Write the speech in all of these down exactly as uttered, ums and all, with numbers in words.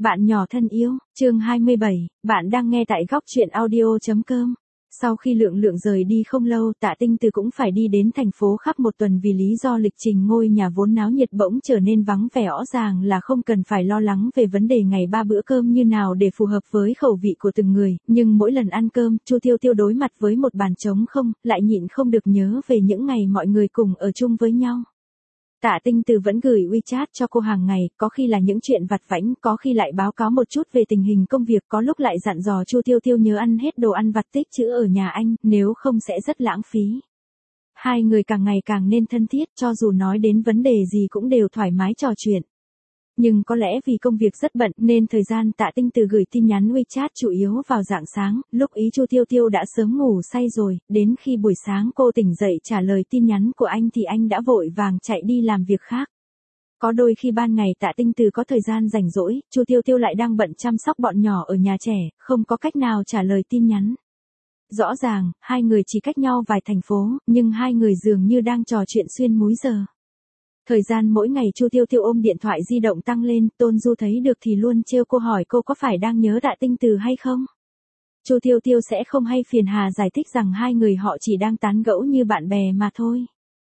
Bạn nhỏ thân yêu, chương hai mươi bảy, bạn đang nghe tại góc truyện audio chấm com. Sau khi Lượng Lượng rời đi không lâu, Tạ Tinh Từ cũng phải đi đến thành phố khắp một tuần vì lý do lịch trình ngôi nhà vốn náo nhiệt bỗng trở nên vắng vẻ. Rõ ràng là không cần phải lo lắng về vấn đề ngày ba bữa cơm như nào để phù hợp với khẩu vị của từng người, nhưng mỗi lần ăn cơm, Chu Tiêu Tiêu đối mặt với một bàn trống không, lại nhịn không được nhớ về những ngày mọi người cùng ở chung với nhau. Tạ Tinh Từ vẫn gửi WeChat cho cô hàng ngày, có khi là những chuyện vặt vãnh, có khi lại báo cáo một chút về tình hình công việc, có lúc lại dặn dò Chu Tiêu Tiêu nhớ ăn hết đồ ăn vặt tích trữ ở nhà anh, nếu không sẽ rất lãng phí. Hai người càng ngày càng nên thân thiết, cho dù nói đến vấn đề gì cũng đều thoải mái trò chuyện. Nhưng có lẽ vì công việc rất bận nên thời gian Tạ Tinh Từ gửi tin nhắn WeChat chủ yếu vào rạng sáng, lúc ý Chu Tiêu Tiêu đã sớm ngủ say rồi, đến khi buổi sáng cô tỉnh dậy trả lời tin nhắn của anh thì anh đã vội vàng chạy đi làm việc khác. Có đôi khi ban ngày Tạ Tinh Từ có thời gian rảnh rỗi, Chu Tiêu Tiêu lại đang bận chăm sóc bọn nhỏ ở nhà trẻ, không có cách nào trả lời tin nhắn. Rõ ràng, hai người chỉ cách nhau vài thành phố, nhưng hai người dường như đang trò chuyện xuyên múi giờ. Thời gian mỗi ngày Chu Tiêu Tiêu ôm điện thoại di động tăng lên, Tôn Du thấy được thì luôn trêu cô hỏi cô có phải đang nhớ Tạ Tinh Từ hay không. Chu Tiêu Tiêu sẽ không hay phiền hà giải thích rằng hai người họ chỉ đang tán gẫu như bạn bè mà thôi.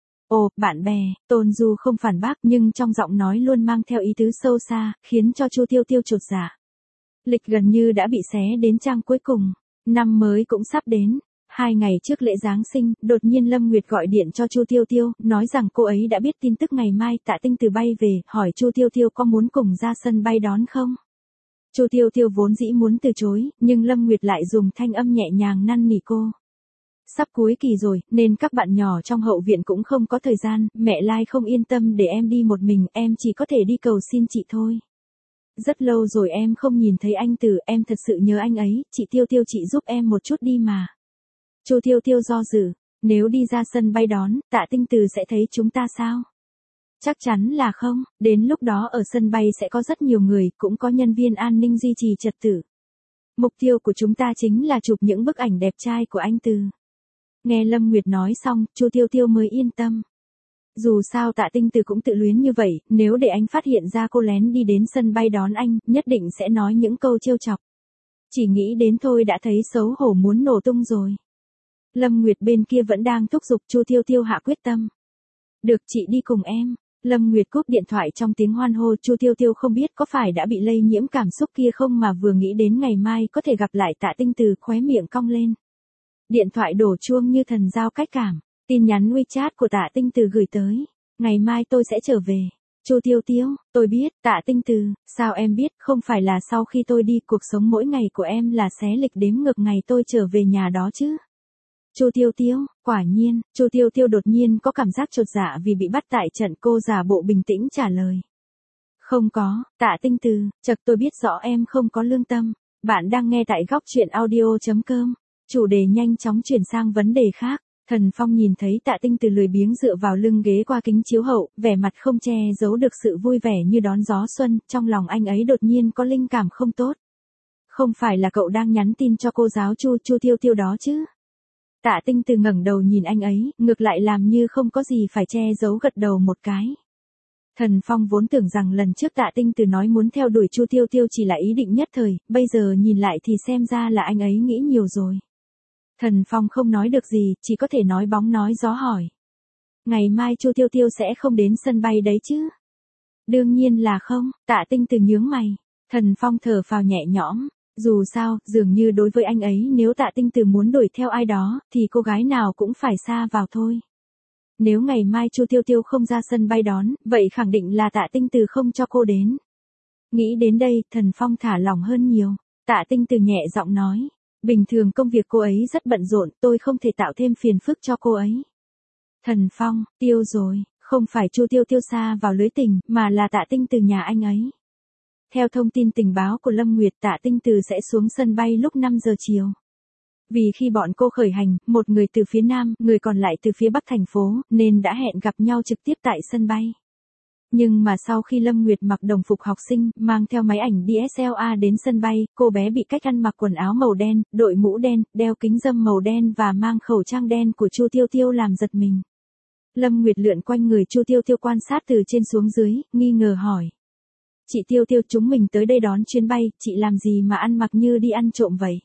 Ồ, bạn bè, Tôn Du không phản bác nhưng trong giọng nói luôn mang theo ý tứ sâu xa, khiến cho Chu Tiêu Tiêu chột dạ. Lịch gần như đã bị xé đến trang cuối cùng, năm mới cũng sắp đến. Hai ngày trước lễ Giáng sinh, đột nhiên Lâm Nguyệt gọi điện cho Chu Tiêu Tiêu, nói rằng cô ấy đã biết tin tức ngày mai Tạ Tinh Từ bay về, hỏi Chu Tiêu Tiêu có muốn cùng ra sân bay đón không. Chu Tiêu Tiêu vốn dĩ muốn từ chối, nhưng Lâm Nguyệt lại dùng thanh âm nhẹ nhàng năn nỉ cô. Sắp cuối kỳ rồi, nên các bạn nhỏ trong hậu viện cũng không có thời gian, mẹ Lai không yên tâm để em đi một mình, em chỉ có thể đi cầu xin chị thôi. Rất lâu rồi em không nhìn thấy anh Từ, em thật sự nhớ anh ấy, chị Tiêu Tiêu chị giúp em một chút đi mà. Chu Tiêu Tiêu do dự, nếu đi ra sân bay đón, Tạ Tinh Từ sẽ thấy chúng ta sao? Chắc chắn là không, đến lúc đó ở sân bay sẽ có rất nhiều người, cũng có nhân viên an ninh duy trì trật tự. Mục tiêu của chúng ta chính là chụp những bức ảnh đẹp trai của anh Từ. Nghe Lâm Nguyệt nói xong, Chu Tiêu Tiêu mới yên tâm. Dù sao Tạ Tinh Từ cũng tự luyến như vậy, nếu để anh phát hiện ra cô lén đi đến sân bay đón anh, nhất định sẽ nói những câu trêu chọc. Chỉ nghĩ đến thôi đã thấy xấu hổ muốn nổ tung rồi. Lâm Nguyệt bên kia vẫn đang thúc giục Chu Tiêu Tiêu hạ quyết tâm. Được chị đi cùng em. Lâm Nguyệt cúp điện thoại trong tiếng hoan hô. Chu Tiêu Tiêu không biết có phải đã bị lây nhiễm cảm xúc kia không mà vừa nghĩ đến ngày mai có thể gặp lại Tạ Tinh Từ khóe miệng cong lên. Điện thoại đổ chuông như thần giao cách cảm. Tin nhắn WeChat của Tạ Tinh Từ gửi tới. Ngày mai tôi sẽ trở về. Chu Tiêu Tiêu, tôi biết, Tạ Tinh Từ, sao em biết, không phải là sau khi tôi đi cuộc sống mỗi ngày của em là xé lịch đếm ngược ngày tôi trở về nhà đó chứ. Chu Tiêu Tiêu, quả nhiên, Chu Tiêu Tiêu đột nhiên có cảm giác chột dạ vì bị bắt tại trận, cô giả bộ bình tĩnh trả lời. Không có, Tạ Tinh Từ, chật tôi biết rõ em không có lương tâm. Bạn đang nghe tại góc truyện audio chấm com. Chủ đề nhanh chóng chuyển sang vấn đề khác. Thần Phong nhìn thấy Tạ Tinh Từ lười biếng dựa vào lưng ghế qua kính chiếu hậu, vẻ mặt không che giấu được sự vui vẻ như đón gió xuân, trong lòng anh ấy đột nhiên có linh cảm không tốt. Không phải là cậu đang nhắn tin cho cô giáo Chu Chu Tiêu Tiêu đó chứ? Tạ Tinh Từ ngẩng đầu nhìn anh ấy, ngược lại làm như không có gì phải che giấu gật đầu một cái. Thần Phong vốn tưởng rằng lần trước Tạ Tinh Từ nói muốn theo đuổi Chu Tiêu Tiêu chỉ là ý định nhất thời, bây giờ nhìn lại thì xem ra là anh ấy nghĩ nhiều rồi. Thần Phong không nói được gì, chỉ có thể nói bóng nói gió hỏi. Ngày mai Chu Tiêu Tiêu sẽ không đến sân bay đấy chứ? Đương nhiên là không, Tạ Tinh Từ nhướng mày. Thần Phong thở phào nhẹ nhõm. Dù sao, dường như đối với anh ấy nếu Tạ Tinh Từ muốn đuổi theo ai đó, thì cô gái nào cũng phải xa vào thôi. Nếu ngày mai Chu Tiêu Tiêu không ra sân bay đón, vậy khẳng định là Tạ Tinh Từ không cho cô đến. Nghĩ đến đây, Thần Phong thả lỏng hơn nhiều. Tạ Tinh Từ nhẹ giọng nói. Bình thường công việc cô ấy rất bận rộn, tôi không thể tạo thêm phiền phức cho cô ấy. Thần Phong, tiêu rồi, không phải Chu Tiêu Tiêu xa vào lưới tình, mà là Tạ Tinh Từ nhà anh ấy. Theo thông tin tình báo của Lâm Nguyệt, Tạ Tinh Từ sẽ xuống sân bay lúc năm giờ chiều. Vì khi bọn cô khởi hành, một người từ phía Nam, người còn lại từ phía Bắc thành phố, nên đã hẹn gặp nhau trực tiếp tại sân bay. Nhưng mà sau khi Lâm Nguyệt mặc đồng phục học sinh, mang theo máy ảnh đê ét lờ rờ đến sân bay, cô bé bị cách ăn mặc quần áo màu đen, đội mũ đen, đeo kính râm màu đen và mang khẩu trang đen của Chu Tiêu Tiêu làm giật mình. Lâm Nguyệt lượn quanh người Chu Tiêu Tiêu quan sát từ trên xuống dưới, nghi ngờ hỏi. Chị Tiêu Tiêu, chúng mình tới đây đón chuyến bay, chị làm gì mà ăn mặc như đi ăn trộm vậy?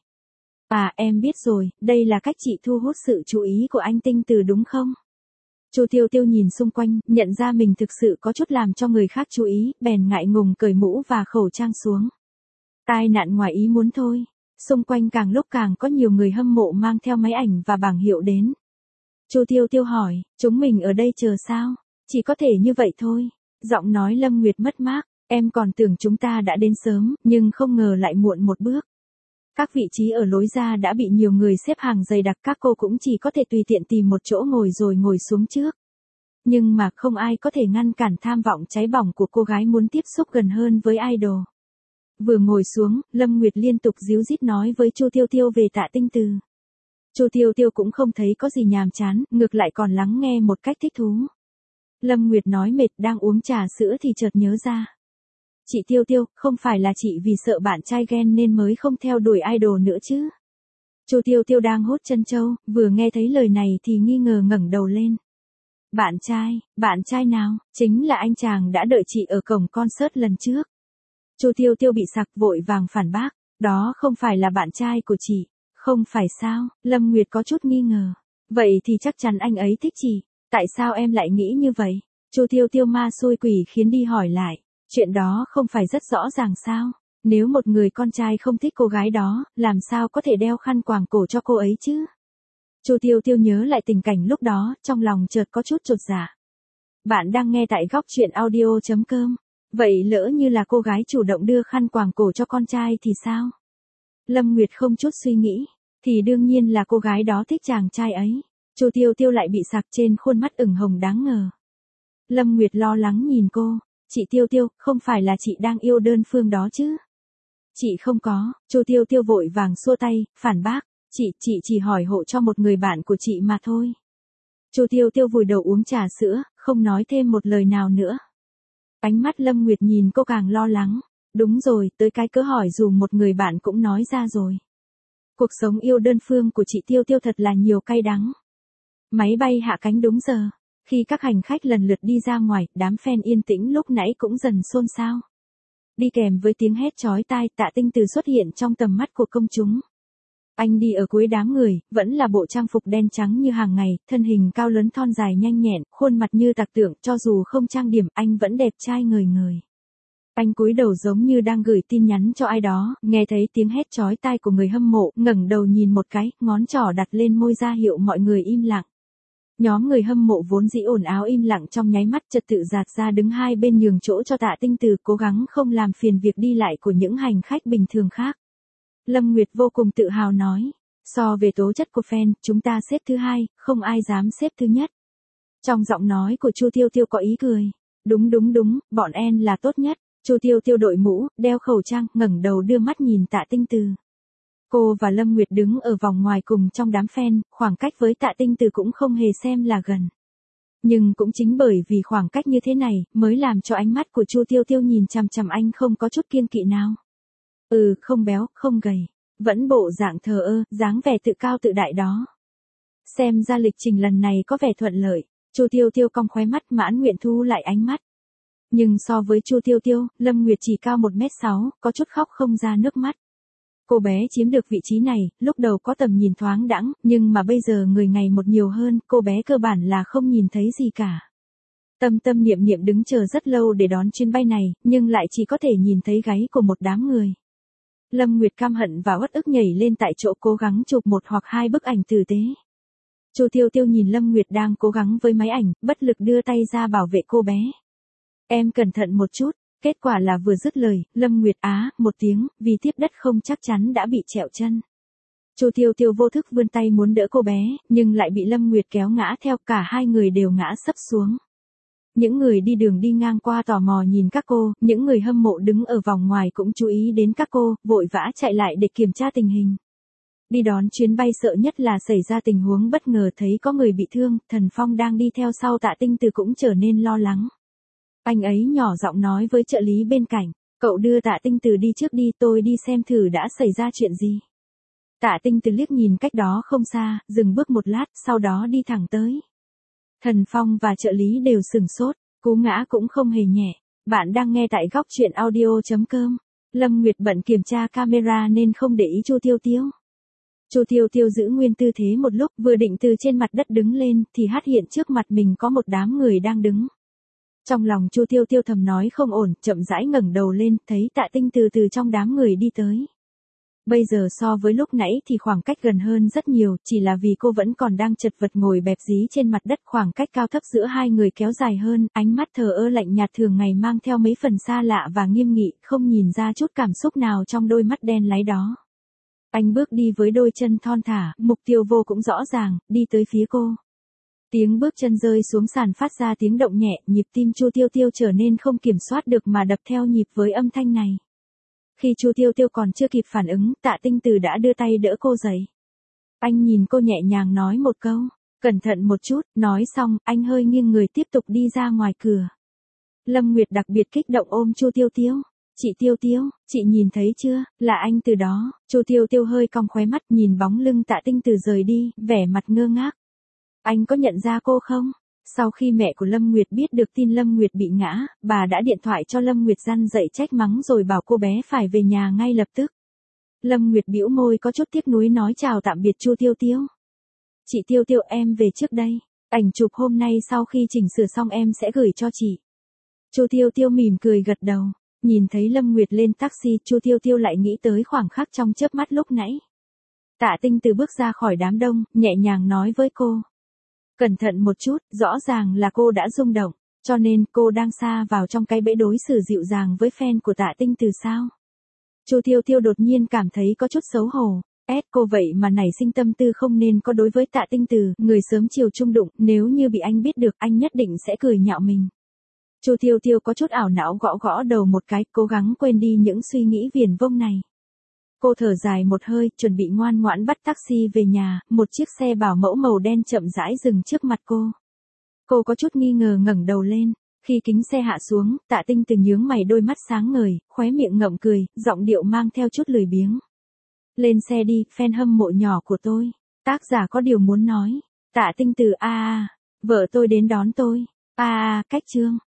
À, em biết rồi, đây là cách chị thu hút sự chú ý của anh Tinh Từ đúng không? Chu Tiêu Tiêu nhìn xung quanh, nhận ra mình thực sự có chút làm cho người khác chú ý, bèn ngại ngùng cởi mũ và khẩu trang xuống. Tai nạn ngoài ý muốn thôi. Xung quanh càng lúc càng có nhiều người hâm mộ mang theo máy ảnh và bảng hiệu đến. Chu Tiêu Tiêu hỏi, chúng mình ở đây chờ sao? Chỉ có thể như vậy thôi. Giọng nói Lâm Nguyệt mất mát, em còn tưởng chúng ta đã đến sớm, nhưng không ngờ lại muộn một bước. Các vị trí ở lối ra đã bị nhiều người xếp hàng dày đặc, các cô cũng chỉ có thể tùy tiện tìm một chỗ ngồi rồi ngồi xuống trước. Nhưng mà không ai có thể ngăn cản tham vọng cháy bỏng của cô gái muốn tiếp xúc gần hơn với idol. Vừa ngồi xuống, Lâm Nguyệt liên tục díu dít nói với Chu Tiêu Tiêu về Tạ Tinh Từ. Chu Tiêu Tiêu cũng không thấy có gì nhàm chán, ngược lại còn lắng nghe một cách thích thú. Lâm Nguyệt nói mệt đang uống trà sữa thì chợt nhớ ra. Chị Tiêu Tiêu, không phải là chị vì sợ bạn trai ghen nên mới không theo đuổi idol nữa chứ? Chu Tiêu Tiêu đang hốt chân châu, vừa nghe thấy lời này thì nghi ngờ ngẩng đầu lên. Bạn trai, bạn trai nào? Chính là anh chàng đã đợi chị ở cổng concert lần trước. Chu Tiêu Tiêu bị sặc vội vàng phản bác, đó không phải là bạn trai của chị. Không phải sao? Lâm Nguyệt có chút nghi ngờ. Vậy thì chắc chắn anh ấy thích chị. Tại sao em lại nghĩ như vậy? Chu Tiêu Tiêu ma xui quỷ khiến đi hỏi lại. Chuyện đó không phải rất rõ ràng sao? Nếu một người con trai không thích cô gái đó, làm sao có thể đeo khăn quàng cổ cho cô ấy chứ? Chu Tiêu Tiêu nhớ lại tình cảnh lúc đó, trong lòng chợt có chút chột dạ. Bạn đang nghe tại góc truyện audio chấm com. Vậy lỡ như là cô gái chủ động đưa khăn quàng cổ cho con trai thì sao? Lâm Nguyệt không chút suy nghĩ, thì đương nhiên là cô gái đó thích chàng trai ấy. Chu Tiêu Tiêu lại bị sặc trên khuôn mắt ửng hồng đáng ngờ. Lâm Nguyệt lo lắng nhìn cô, chị Tiêu Tiêu, không phải là chị đang yêu đơn phương đó chứ? Chị không có. Chu Tiêu Tiêu vội vàng xua tay, phản bác, chị, chị chỉ hỏi hộ cho một người bạn của chị mà thôi. Chu Tiêu Tiêu vùi đầu uống trà sữa, không nói thêm một lời nào nữa. Ánh mắt Lâm Nguyệt nhìn cô càng lo lắng. Đúng rồi, tới cái cớ hỏi dù một người bạn cũng nói ra rồi. Cuộc sống yêu đơn phương của chị Tiêu Tiêu thật là nhiều cay đắng. Máy bay hạ cánh đúng giờ. Khi các hành khách lần lượt đi ra ngoài, đám fan yên tĩnh lúc nãy cũng dần xôn xao. Đi kèm với tiếng hét chói tai, Tạ Tinh Từ xuất hiện trong tầm mắt của công chúng. Anh đi ở cuối đám người, vẫn là bộ trang phục đen trắng như hàng ngày, thân hình cao lớn thon dài nhanh nhẹn, khuôn mặt như tạc tượng, cho dù không trang điểm, anh vẫn đẹp trai ngời ngời. Anh cúi đầu giống như đang gửi tin nhắn cho ai đó, nghe thấy tiếng hét chói tai của người hâm mộ, ngẩng đầu nhìn một cái, ngón trỏ đặt lên môi ra hiệu mọi người im lặng. Nhóm người hâm mộ vốn dĩ ồn ào im lặng trong nháy mắt trật tự dạt ra đứng hai bên nhường chỗ cho Tạ Tinh Từ, cố gắng không làm phiền việc đi lại của những hành khách bình thường khác. Lâm Nguyệt vô cùng tự hào nói, so về tố chất của fan, chúng ta xếp thứ hai, không ai dám xếp thứ nhất. Trong giọng nói của Chu Tiêu Tiêu có ý cười. Đúng đúng đúng, bọn em là tốt nhất. Chu Tiêu Tiêu đội mũ, đeo khẩu trang, ngẩng đầu đưa mắt nhìn Tạ Tinh Từ. Cô và Lâm Nguyệt đứng ở vòng ngoài cùng trong đám fan, khoảng cách với Tạ Tinh Từ cũng không hề xem là gần. Nhưng cũng chính bởi vì khoảng cách như thế này, mới làm cho ánh mắt của Chu Tiêu Tiêu nhìn chằm chằm anh không có chút kiêng kỵ nào. Ừ, không béo, không gầy, vẫn bộ dạng thờ ơ, dáng vẻ tự cao tự đại đó. Xem ra lịch trình lần này có vẻ thuận lợi. Chu Tiêu Tiêu cong khóe mắt mãn nguyện thu lại ánh mắt. Nhưng so với Chu Tiêu Tiêu, Lâm Nguyệt chỉ cao một mét sáu, có chút khóc không ra nước mắt. Cô bé chiếm được vị trí này, lúc đầu có tầm nhìn thoáng đãng, nhưng mà bây giờ người ngày một nhiều hơn, cô bé cơ bản là không nhìn thấy gì cả. Tâm tâm niệm niệm đứng chờ rất lâu để đón chuyến bay này, nhưng lại chỉ có thể nhìn thấy gáy của một đám người. Lâm Nguyệt căm hận và uất ức nhảy lên tại chỗ cố gắng chụp một hoặc hai bức ảnh tử tế. Chu Tiêu Tiêu nhìn Lâm Nguyệt đang cố gắng với máy ảnh, bất lực đưa tay ra bảo vệ cô bé. Em cẩn thận một chút. Kết quả là vừa dứt lời, Lâm Nguyệt á, một tiếng, vì tiếp đất không chắc chắn đã bị trẹo chân. Chu Tiêu Tiêu vô thức vươn tay muốn đỡ cô bé, nhưng lại bị Lâm Nguyệt kéo ngã theo, cả hai người đều ngã sấp xuống. Những người đi đường đi ngang qua tò mò nhìn các cô, những người hâm mộ đứng ở vòng ngoài cũng chú ý đến các cô, vội vã chạy lại để kiểm tra tình hình. Đi đón chuyến bay sợ nhất là xảy ra tình huống bất ngờ thấy có người bị thương, Thần Phong đang đi theo sau Tạ Tinh Từ cũng trở nên lo lắng. Anh ấy nhỏ giọng nói với trợ lý bên cạnh, cậu đưa Tạ Tinh Từ đi trước đi, tôi đi xem thử đã xảy ra chuyện gì. Tạ Tinh Từ liếc nhìn cách đó không xa, dừng bước một lát, sau đó đi thẳng tới. Thần Phong và trợ lý đều sửng sốt, cú ngã cũng không hề nhẹ. Bạn đang nghe tại góc truyện audio chấm com. Lâm Nguyệt bận kiểm tra camera nên không để ý Chu Tiêu Tiêu. Chu Tiêu Tiêu giữ nguyên tư thế một lúc, vừa định từ trên mặt đất đứng lên thì phát hiện trước mặt mình có một đám người đang đứng. Trong lòng Chu Tiêu Tiêu thầm nói không ổn, chậm rãi ngẩng đầu lên, thấy Tạ Tinh từ từ trong đám người đi tới. Bây giờ so với lúc nãy thì khoảng cách gần hơn rất nhiều, chỉ là vì cô vẫn còn đang chật vật ngồi bẹp dí trên mặt đất, khoảng cách cao thấp giữa hai người kéo dài hơn, ánh mắt thờ ơ lạnh nhạt thường ngày mang theo mấy phần xa lạ và nghiêm nghị, không nhìn ra chút cảm xúc nào trong đôi mắt đen láy đó. Anh bước đi với đôi chân thon thả, mục tiêu vô cũng rõ ràng, đi tới phía cô. Tiếng bước chân rơi xuống sàn phát ra tiếng động nhẹ, nhịp tim Chu Tiêu Tiêu trở nên không kiểm soát được mà đập theo nhịp với âm thanh này. Khi Chu Tiêu Tiêu còn chưa kịp phản ứng, Tạ Tinh Từ đã đưa tay đỡ cô dậy. Anh nhìn cô nhẹ nhàng nói một câu, cẩn thận một chút, nói xong, anh hơi nghiêng người tiếp tục đi ra ngoài cửa. Lâm Nguyệt đặc biệt kích động ôm Chu Tiêu Tiêu. Chị Tiêu Tiêu, chị nhìn thấy chưa, là anh Từ đó. Chu Tiêu Tiêu hơi cong khóe mắt nhìn bóng lưng Tạ Tinh Từ rời đi, vẻ mặt ngơ ngác. Anh có nhận ra cô không? Sau khi mẹ của Lâm Nguyệt biết được tin Lâm Nguyệt bị ngã, bà đã điện thoại cho Lâm Nguyệt răn dạy trách mắng rồi bảo cô bé phải về nhà ngay lập tức. Lâm Nguyệt bĩu môi có chút tiếc nuối nói chào tạm biệt Chu Tiêu Tiêu. Chị Tiêu Tiêu, em về trước đây. Ảnh chụp hôm nay sau khi chỉnh sửa xong em sẽ gửi cho chị. Chu Tiêu Tiêu mỉm cười gật đầu. Nhìn thấy Lâm Nguyệt lên taxi, Chu Tiêu Tiêu lại nghĩ tới khoảng khắc trong chớp mắt lúc nãy. Tạ Tinh Từ bước ra khỏi đám đông, nhẹ nhàng nói với cô. Cẩn thận một chút, rõ ràng là cô đã rung động, cho nên cô đang sa vào trong cái bẫy đối xử dịu dàng với fan của Tạ Tinh Từ sao? Chu Tiêu Tiêu đột nhiên cảm thấy có chút xấu hổ. Ét cô vậy mà nảy sinh tâm tư không nên có đối với Tạ Tinh Từ, người sớm chiều chung đụng, nếu như bị anh biết được anh nhất định sẽ cười nhạo mình. Chu Tiêu Tiêu có chút ảo não gõ gõ đầu một cái, cố gắng quên đi những suy nghĩ viển vông này. Cô thở dài một hơi, chuẩn bị ngoan ngoãn bắt taxi về nhà, một chiếc xe bảo mẫu màu đen chậm rãi dừng trước mặt cô. Cô có chút nghi ngờ ngẩng đầu lên, khi kính xe hạ xuống, Tạ Tinh Từ nhướng mày đôi mắt sáng ngời, khóe miệng ngậm cười, giọng điệu mang theo chút lười biếng. Lên xe đi, fan hâm mộ nhỏ của tôi. Tác giả có điều muốn nói. Tạ Tinh Từ a a, vợ tôi đến đón tôi. A a, cách chương.